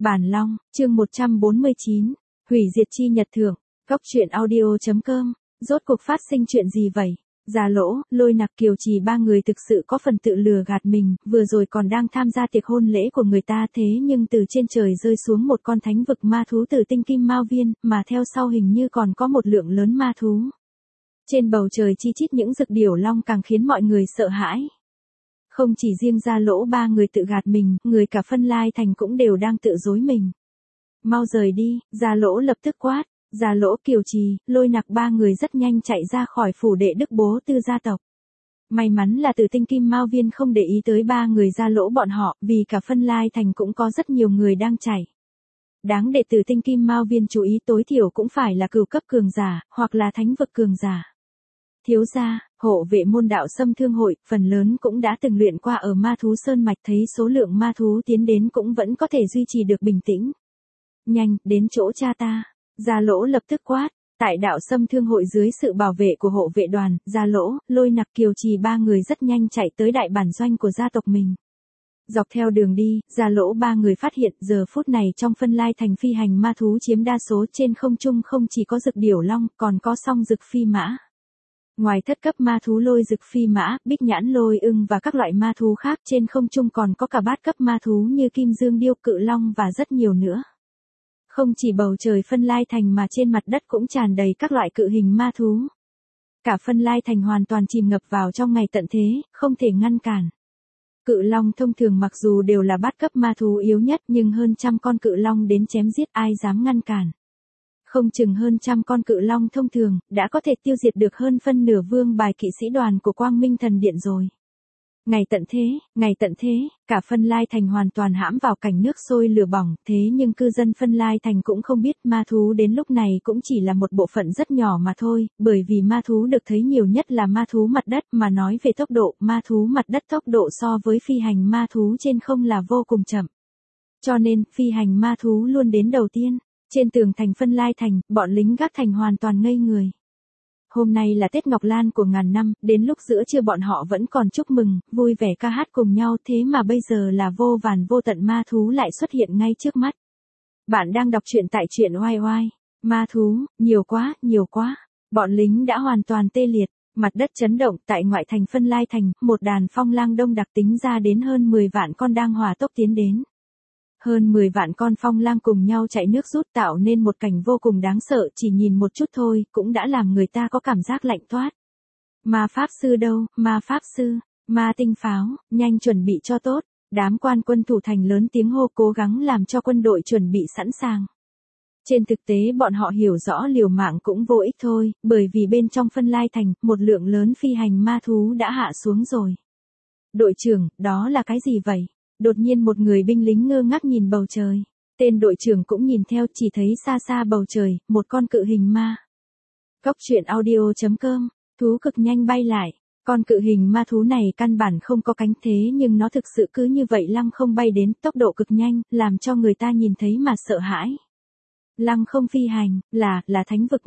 Bản Long, chương 149, hủy diệt chi nhật thưởng, Cóc truyện audio.com, rốt cuộc phát sinh chuyện gì vậy? Già Lỗ, Lôi Nặc, Kiều Trì ba người thực sự có phần tự lừa gạt mình, vừa rồi còn đang tham gia tiệc hôn lễ của người ta thế nhưng từ trên trời rơi xuống một con thánh vực ma thú từ tinh kim mao viên, mà theo sau hình như còn có một lượng lớn ma thú. Trên bầu trời chi chít những rực điểu long càng khiến mọi người sợ hãi. Không chỉ riêng Gia Lỗ ba người tự gạt mình, người cả Phân Lai Thành cũng đều đang tự dối mình. Mau rời đi, Gia Lỗ lập tức quát. Gia Lỗ, Kiều Trì, Lôi Nặc ba người rất nhanh chạy ra khỏi phủ đệ đức bố tư gia tộc. May mắn là từ tinh kim mao viên không để ý tới ba người Gia Lỗ bọn họ, vì cả Phân Lai Thành cũng có rất nhiều người đang chạy. Đáng để từ tinh kim mao viên chú ý tối thiểu cũng phải là cửu cấp cường giả, hoặc là thánh vực cường giả. Thiếu gia, hộ vệ môn đạo Xâm Thương hội, phần lớn cũng đã từng luyện qua ở ma thú sơn mạch, thấy số lượng ma thú tiến đến cũng vẫn có thể duy trì được bình tĩnh. Nhanh, đến chỗ cha ta. Gia Lỗ lập tức quát. Tại đạo Xâm Thương hội dưới sự bảo vệ của hộ vệ đoàn, Gia Lỗ, Lôi Nặc, Kiều Trì ba người rất nhanh chạy tới đại bản doanh của gia tộc mình. Dọc theo đường đi, Gia Lỗ ba người phát hiện giờ phút này trong Phân Lai Thành phi hành ma thú chiếm đa số, trên không trung không chỉ có rực điểu long, còn có song rực phi mã. Ngoài thất cấp ma thú lôi rực phi mã, bích nhãn lôi ưng và các loại ma thú khác, trên không trung còn có cả bát cấp ma thú như kim dương điêu, cự long và rất nhiều nữa. Không chỉ bầu trời Phân Lai Thành mà trên mặt đất cũng tràn đầy các loại cự hình ma thú. Cả Phân Lai Thành hoàn toàn chìm ngập vào trong ngày tận thế, không thể ngăn cản. Cự long thông thường mặc dù đều là bát cấp ma thú yếu nhất, nhưng hơn trăm con cự long đến chém giết ai dám ngăn cản. Không chừng hơn trăm con cự long thông thường, đã có thể tiêu diệt được hơn phân nửa vương bài kỵ sĩ đoàn của Quang Minh Thần Điện rồi. Ngày tận thế, cả Phân Lai Thành hoàn toàn hãm vào cảnh nước sôi lửa bỏng, thế nhưng cư dân Phân Lai Thành cũng không biết ma thú đến lúc này cũng chỉ là một bộ phận rất nhỏ mà thôi, bởi vì ma thú được thấy nhiều nhất là ma thú mặt đất, mà nói về tốc độ, ma thú mặt đất tốc độ so với phi hành ma thú trên không là vô cùng chậm. Cho nên, phi hành ma thú luôn đến đầu tiên. Trên tường thành Phân Lai Thành, bọn lính gác thành hoàn toàn ngây người. Hôm nay là Tết Ngọc Lan của ngàn năm, đến lúc giữa trưa bọn họ vẫn còn chúc mừng, vui vẻ ca hát cùng nhau, thế mà bây giờ là vô vàn vô tận ma thú lại xuất hiện ngay trước mắt. Bạn đang đọc truyện tại truyện oai oai. Ma thú, nhiều quá. Bọn lính đã hoàn toàn tê liệt, mặt đất chấn động. Tại ngoại thành Phân Lai Thành, một đàn phong lang đông đặc tính ra đến hơn 10 vạn con đang hỏa tốc tiến đến. Hơn 10 vạn con phong lang cùng nhau chạy nước rút tạo nên một cảnh vô cùng đáng sợ, chỉ nhìn một chút thôi, cũng đã làm người ta có cảm giác lạnh toát. Ma pháp sư đâu, ma pháp sư, ma tinh pháo, nhanh chuẩn bị cho tốt. Đám quan quân thủ thành lớn tiếng hô, cố gắng làm cho quân đội chuẩn bị sẵn sàng. Trên thực tế bọn họ hiểu rõ liều mạng cũng vô ích thôi, bởi vì bên trong Phân Lai Thành, một lượng lớn phi hành ma thú đã hạ xuống rồi. Đội trưởng, đó là cái gì vậy? Đột nhiên một người binh lính ngơ ngác nhìn bầu trời. Tên đội trưởng cũng nhìn theo, chỉ thấy xa xa bầu trời, một con cự hình ma. Cóc truyện audio.com, thú cực nhanh bay lại. Con cự hình ma thú này căn bản không có cánh thế nhưng nó thực sự cứ như vậy lăng không bay đến, tốc độ cực nhanh, làm cho người ta nhìn thấy mà sợ hãi. Lăng không phi hành, là thánh vực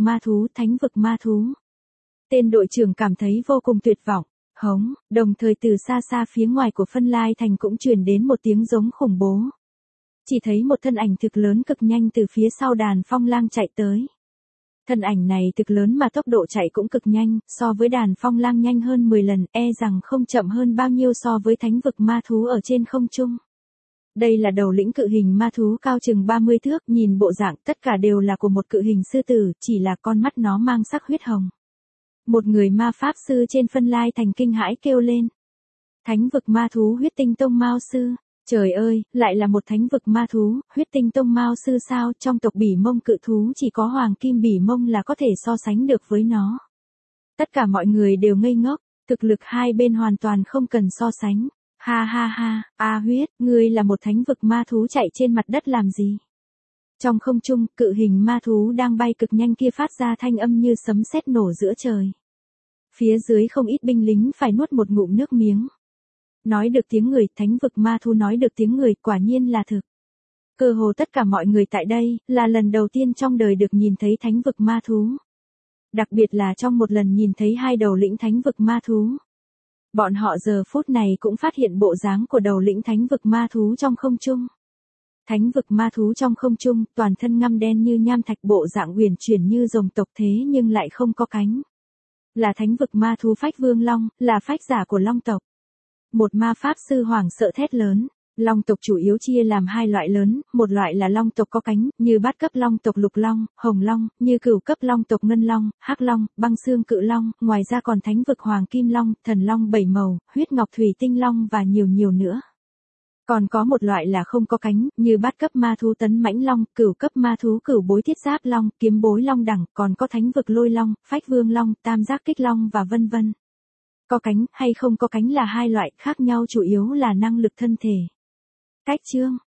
ma thú. Tên đội trưởng cảm thấy vô cùng tuyệt vọng. Hống, đồng thời từ xa xa phía ngoài của Phân Lai Thành cũng truyền đến một tiếng giống khủng bố. Chỉ thấy một thân ảnh thực lớn cực nhanh từ phía sau đàn phong lang chạy tới. Thân ảnh này thực lớn mà tốc độ chạy cũng cực nhanh, so với đàn phong lang nhanh hơn 10 lần, e rằng không chậm hơn bao nhiêu so với thánh vực ma thú ở trên không trung. Đây là đầu lĩnh cự hình ma thú cao chừng 30 thước, nhìn bộ dạng tất cả đều là của một cự hình sư tử, chỉ là con mắt nó mang sắc huyết hồng. Một người ma pháp sư trên Phân Lai Thành kinh hãi kêu lên. Thánh vực ma thú huyết tinh tông Mao sư. Trời ơi, lại là một thánh vực ma thú, huyết tinh tông Mao sư sao? Trong tộc Bỉ Mông cự thú chỉ có Hoàng Kim Bỉ Mông là có thể so sánh được với nó. Tất cả mọi người đều ngây ngốc, thực lực hai bên hoàn toàn không cần so sánh. Ha, huyết, ngươi là một thánh vực ma thú chạy trên mặt đất làm gì? Trong không trung, cự hình ma thú đang bay cực nhanh kia phát ra thanh âm như sấm sét nổ giữa trời. Phía dưới không ít binh lính phải nuốt một ngụm nước miếng. Nói được tiếng người, thánh vực ma thú nói được tiếng người, quả nhiên là thực. Cơ hồ tất cả mọi người tại đây, là lần đầu tiên trong đời được nhìn thấy thánh vực ma thú. Đặc biệt là trong một lần nhìn thấy hai đầu lĩnh thánh vực ma thú. Bọn họ giờ phút này cũng phát hiện bộ dáng của đầu lĩnh thánh vực ma thú trong không trung. Thánh vực ma thú trong không trung, toàn thân ngăm đen như nham thạch, bộ dạng uyển chuyển như rồng tộc thế nhưng lại không có cánh. Là thánh vực ma thú Phách Vương Long, là phách giả của Long tộc. Một ma pháp sư hoảng sợ thét lớn. Long tộc chủ yếu chia làm hai loại lớn, một loại là long tộc có cánh, như bát cấp long tộc Lục Long, Hồng Long, như cửu cấp long tộc Ngân Long, Hắc Long, Băng Xương Cự Long, ngoài ra còn thánh vực Hoàng Kim Long, Thần Long bảy màu, Huyết Ngọc Thủy Tinh Long và nhiều nhiều nữa. Còn có một loại là không có cánh, như bát cấp ma thú Tấn Mãnh Long, cửu cấp ma thú Cửu Bối Thiết Giáp Long, Kiếm Bối Long đẳng, còn có thánh vực Lôi Long, Phách Vương Long, Tam Giác Kích Long và vân vân. Có cánh hay không có cánh là hai loại khác nhau, chủ yếu là năng lực thân thể. Cách chương